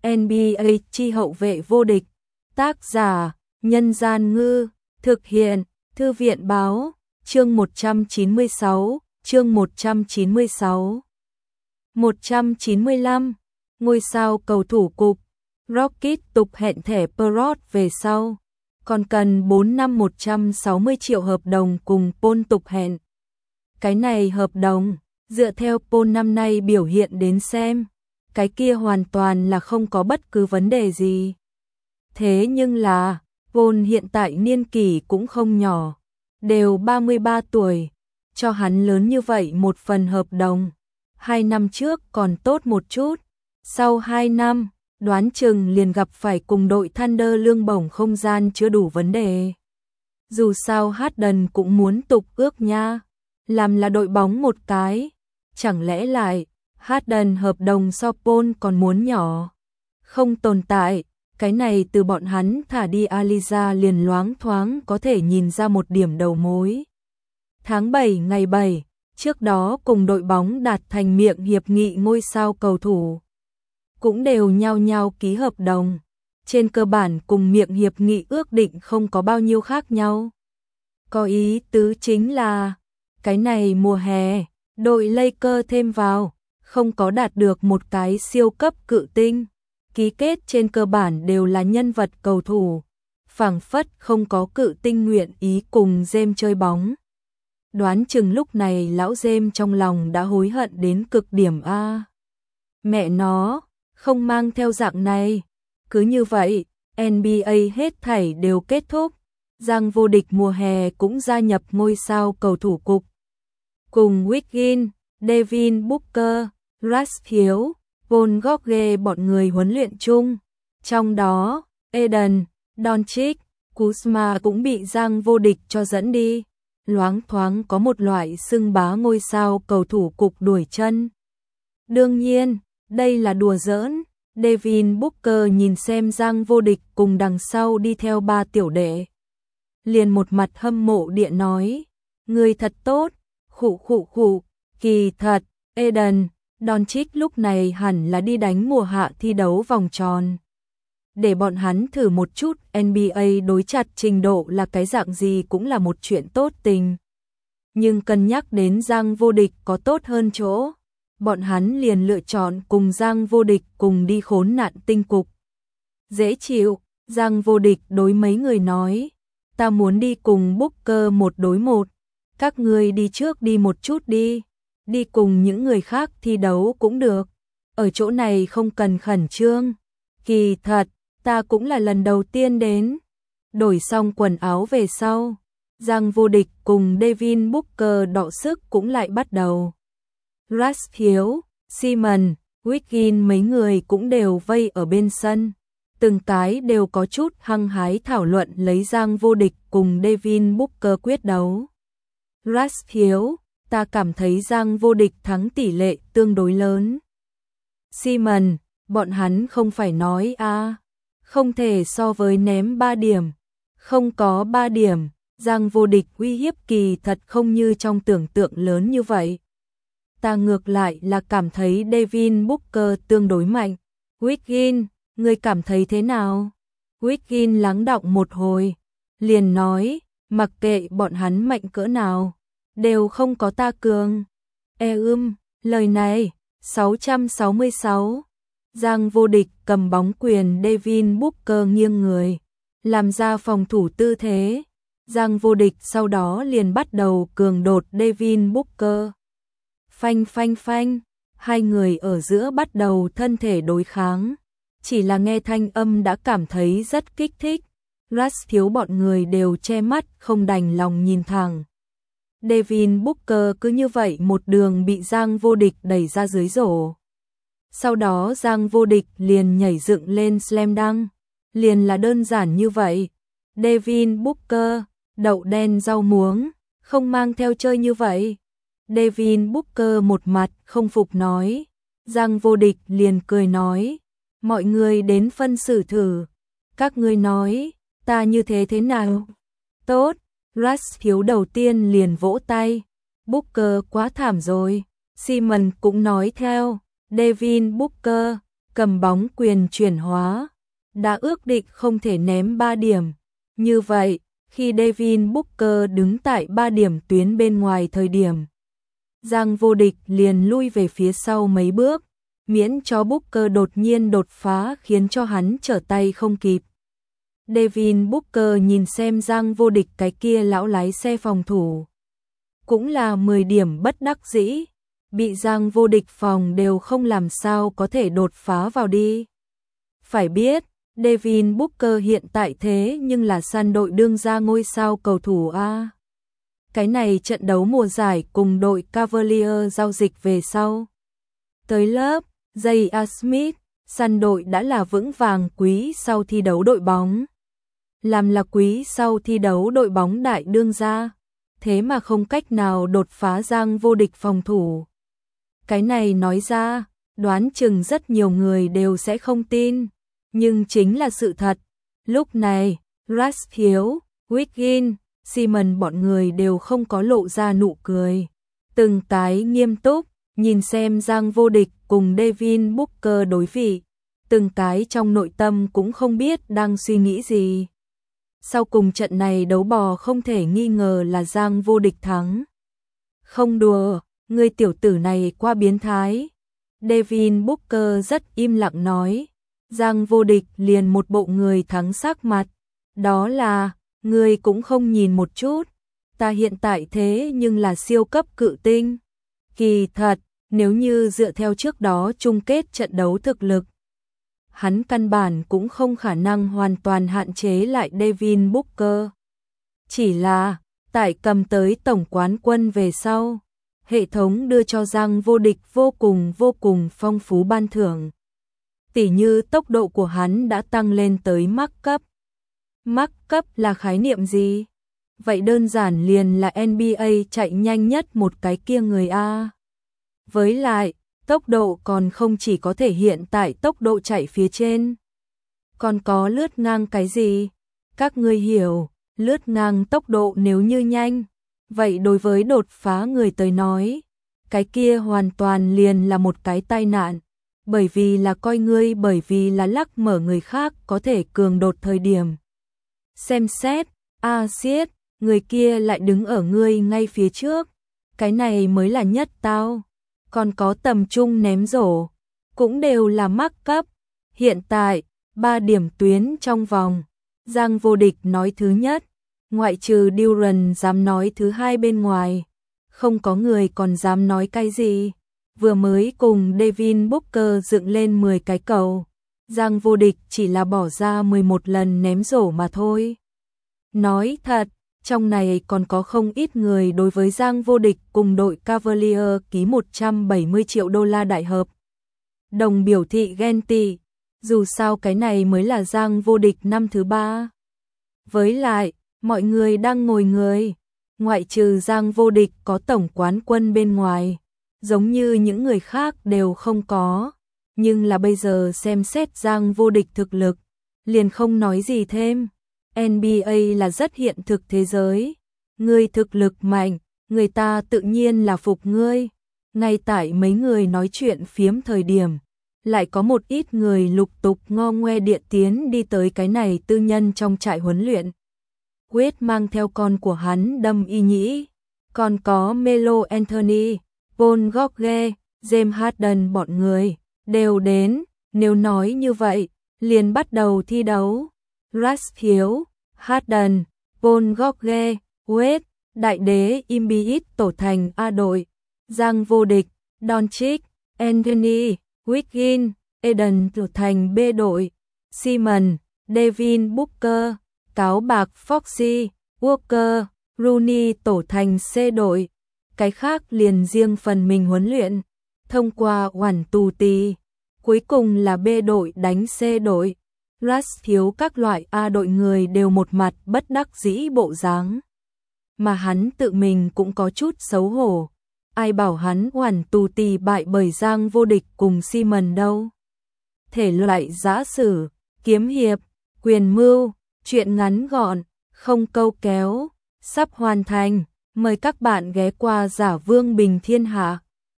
NBA chi hậu vệ vô địch. Tác giả: Nhân Gian Ngư. Thực hiện: Thư viện Báo. Chương 196. Chương 196. 195. Ngôi sao cầu thủ cục. Rocket tục hẹn thẻ Perot về sau. Còn cần 4 năm 160 triệu hợp đồng cùng Paul tục hẹn. Cái này hợp đồng, dựa theo Paul năm nay biểu hiện đến xem, cái kia hoàn toàn là không có bất cứ vấn đề gì. Thế nhưng là, Paul hiện tại niên kỷ cũng không nhỏ, đều 33 tuổi, cho hắn lớn như vậy một phần hợp đồng. 2 năm trước còn tốt một chút, sau 2 năm, đoán chừng liền gặp phải cùng đội Thunder lương bổng không gian chưa đủ vấn đề. Dù sao Harden cũng muốn tục ước nha, làm là đội bóng một cái, chẳng lẽ lại Harden hợp đồng so Paul còn muốn nhỏ. Không tồn tại, cái này từ bọn hắn thả đi Aliza liền loáng thoáng có thể nhìn ra một điểm đầu mối. Tháng 7 ngày 7, trước đó cùng đội bóng đạt thành miệng hiệp nghị ngôi sao cầu thủ. Cũng đều nhau nhau ký hợp đồng, trên cơ bản cùng miệng hiệp nghị ước định không có bao nhiêu khác nhau. Có ý tứ chính là, cái này mùa hè, đội Lakers thêm vào, không có đạt được một cái siêu cấp cự tinh, ký kết trên cơ bản đều là nhân vật cầu thủ, phảng phất không có cự tinh nguyện ý cùng James chơi bóng. Đoán chừng lúc này lão James trong lòng đã hối hận đến cực điểm a. Mẹ nó, không mang theo dạng này. Cứ như vậy, NBA hết thảy đều kết thúc. Giang vô địch mùa hè cũng gia nhập ngôi sao cầu thủ cục. Cùng Wiggins, Devin Booker, Russ Hiếu, Paul George bọn người huấn luyện chung. Trong đó, Eden, Doncic, Kuzma cũng bị Giang vô địch cho dẫn đi. Loáng thoáng có một loại xưng bá ngôi sao cầu thủ cục đuổi chân. Đương nhiên, đây là đùa giỡn. Devin Booker nhìn xem Giang vô địch cùng đằng sau đi theo 3 tiểu đệ, liền một mặt hâm mộ địa nói, người thật tốt, khụ, kỳ thật, Eden, Doncic lúc này hẳn là đi đánh mùa hạ thi đấu vòng tròn. Để bọn hắn thử một chút NBA đối chặt trình độ là cái dạng gì cũng là một chuyện tốt tình. Nhưng cân nhắc đến Giang vô địch có tốt hơn chỗ, bọn hắn liền lựa chọn cùng Giang vô địch cùng đi khốn nạn tinh cục. Dễ chịu, Giang vô địch đối mấy người nói, ta muốn đi cùng Booker 1 đối 1, các ngươi đi trước đi một chút đi cùng những người khác thi đấu cũng được, ở chỗ này không cần khẩn trương, kỳ thật, ta cũng là lần đầu tiên đến. Đổi xong quần áo về sau, Giang vô địch cùng Devin Booker đọ sức cũng lại bắt đầu. Russ Hiếu, Simon, Wiggins mấy người cũng đều vây ở bên sân, từng cái đều có chút hăng hái thảo luận lấy Giang vô địch cùng Devin Booker quyết đấu. Russ Hiếu, ta cảm thấy Giang vô địch thắng tỷ lệ tương đối lớn. Simon, bọn hắn không phải nói không thể so với ném 3 điểm. Không có 3 điểm, Giang vô địch uy hiếp kỳ thật không như trong tưởng tượng lớn như vậy. Ta ngược lại là cảm thấy Devin Booker tương đối mạnh. Wiggins, ngươi cảm thấy thế nào? Wiggins lắng đọng một hồi, liền nói, mặc kệ bọn hắn mạnh cỡ nào, đều không có ta cường. Lời này, 666. Giang vô địch cầm bóng quyền Devin Booker nghiêng người, làm ra phòng thủ tư thế. Giang vô địch sau đó liền bắt đầu cường đột Devin Booker. Phanh, hai người ở giữa bắt đầu thân thể đối kháng. Chỉ là nghe thanh âm đã cảm thấy rất kích thích. Russ Thiếu bọn người đều che mắt không đành lòng nhìn thẳng. Devin Booker cứ như vậy một đường bị Giang vô địch đẩy ra dưới rổ. Sau đó Giang vô địch liền nhảy dựng lên slam dunk, liền là đơn giản như vậy. Devin Booker, đậu đen rau muống, không mang theo chơi như vậy. Devin Booker một mặt không phục nói. Giang vô địch liền cười nói, mọi người đến phân xử thử, các ngươi nói, ta như thế nào? Tốt, Russ Thiếu đầu tiên liền vỗ tay, Booker quá thảm rồi. Simon cũng nói theo, Devin Booker, cầm bóng quyền chuyển hóa, đã ước định không thể ném 3 điểm. Như vậy, khi Devin Booker đứng tại 3 điểm tuyến bên ngoài thời điểm, Giang Vô Địch liền lui về phía sau mấy bước, miễn cho Booker đột nhiên đột phá khiến cho hắn trở tay không kịp. Devin Booker nhìn xem Giang Vô Địch cái kia lão lái xe phòng thủ, cũng là 10 điểm bất đắc dĩ, bị Giang Vô Địch phòng đều không làm sao có thể đột phá vào đi. Phải biết, Devin Booker hiện tại thế nhưng là săn đội đương gia ngôi sao cầu thủ A. Cái này trận đấu mùa giải cùng đội Cavaliers giao dịch về sau. Tới lớp, J.R. Smith, săn đội đã là vững vàng quý sau thi đấu đội bóng. Làm là quý sau thi đấu đội bóng đại đương gia, thế mà không cách nào đột phá Giang Vô Địch phòng thủ. Cái này nói ra, đoán chừng rất nhiều người đều sẽ không tin, nhưng chính là sự thật. Lúc này, Russ Hiếu, Wiggins, Simon bọn người đều không có lộ ra nụ cười. Từng cái nghiêm túc, nhìn xem Giang Vô Địch cùng Devin Booker đối vị. Từng cái trong nội tâm cũng không biết đang suy nghĩ gì. Sau cùng trận này đấu bò không thể nghi ngờ là Giang Vô Địch thắng. Không đùa, người tiểu tử này quá biến thái. Devin Booker rất im lặng nói. Giang Vô Địch liền một bộ người thắng sắc mặt. Đó là, người cũng không nhìn một chút. Ta hiện tại thế nhưng là siêu cấp cự tinh. Kỳ thật, nếu như dựa theo trước đó chung kết trận đấu thực lực, hắn căn bản cũng không khả năng hoàn toàn hạn chế lại Devin Booker. Chỉ là, tại cầm tới tổng quán quân về sau, hệ thống đưa cho Giang Vô Địch vô cùng phong phú ban thưởng. Tỉ như tốc độ của hắn đã tăng lên tới Max cấp. Max cấp là khái niệm gì? Vậy đơn giản liền là NBA chạy nhanh nhất một cái kia người A. Với lại, tốc độ còn không chỉ có thể hiện tại tốc độ chạy phía trên, còn có lướt ngang cái gì? Các ngươi hiểu, lướt ngang tốc độ nếu như nhanh, vậy đối với đột phá người tới nói, cái kia hoàn toàn liền là một cái tai nạn, bởi vì là lắc mở người khác có thể cường đột thời điểm. Xem xét, xiết, người kia lại đứng ở ngươi ngay phía trước, cái này mới là nhất tao. Còn có tầm trung ném rổ, cũng đều là Max cấp. Hiện tại, 3 điểm tuyến trong vòng. Giang Vô Địch nói thứ nhất, ngoại trừ Durant dám nói thứ hai bên ngoài. Không có người còn dám nói cái gì. Vừa mới cùng Devin Booker dựng lên 10 cái cầu. Giang Vô Địch chỉ là bỏ ra 11 lần ném rổ mà thôi. Nói thật, trong này còn có không ít người đối với Giang Vô Địch cùng đội Cavaliers ký 170 triệu đô la đại hợp đồng biểu thị ghen tị, dù sao cái này mới là Giang Vô Địch năm thứ 3. Với lại, mọi người đang ngồi người, ngoại trừ Giang Vô Địch có tổng quán quân bên ngoài, giống như những người khác đều không có, nhưng là bây giờ xem xét Giang Vô Địch thực lực, liền không nói gì thêm. NBA là rất hiện thực thế giới, ngươi thực lực mạnh, người ta tự nhiên là phục ngươi. Ngay tại mấy người nói chuyện phiếm thời điểm, lại có một ít người lục tục ngo ngoe điện tiến đi tới cái này tư nhân trong trại huấn luyện. Quyết mang theo con của hắn Đâm Y Nhĩ, còn có Melo Anthony, Paul George, James Harden bọn người đều đến. Nếu nói như vậy, liền bắt đầu thi đấu. Russ Hiếu, Harden, Paul George, Wade, đại đế Embiid tổ thành A đội, Giang Vô Địch, Doncic, Anthony, Wiggins, Eden tổ thành B đội, Simon, Devin Booker, cáo bạc Foxy, Walker, Rooney tổ thành C đội. Cái khác liền riêng phần mình huấn luyện, thông qua oản tù tì. Cuối cùng là B đội đánh C đội. Russ Hiếu các loại A đội người đều một mặt bất đắc dĩ bộ dáng. Mà hắn tự mình cũng có chút xấu hổ. Ai bảo hắn oản tù tì bại bởi Giang Vô Địch cùng Simon đâu. Thể loại giã sử, kiếm hiệp, quyền mưu, chuyện ngắn gọn, không câu kéo, sắp hoàn thành. Mời các bạn ghé qua Giả Vương Bình Thiên Hạ.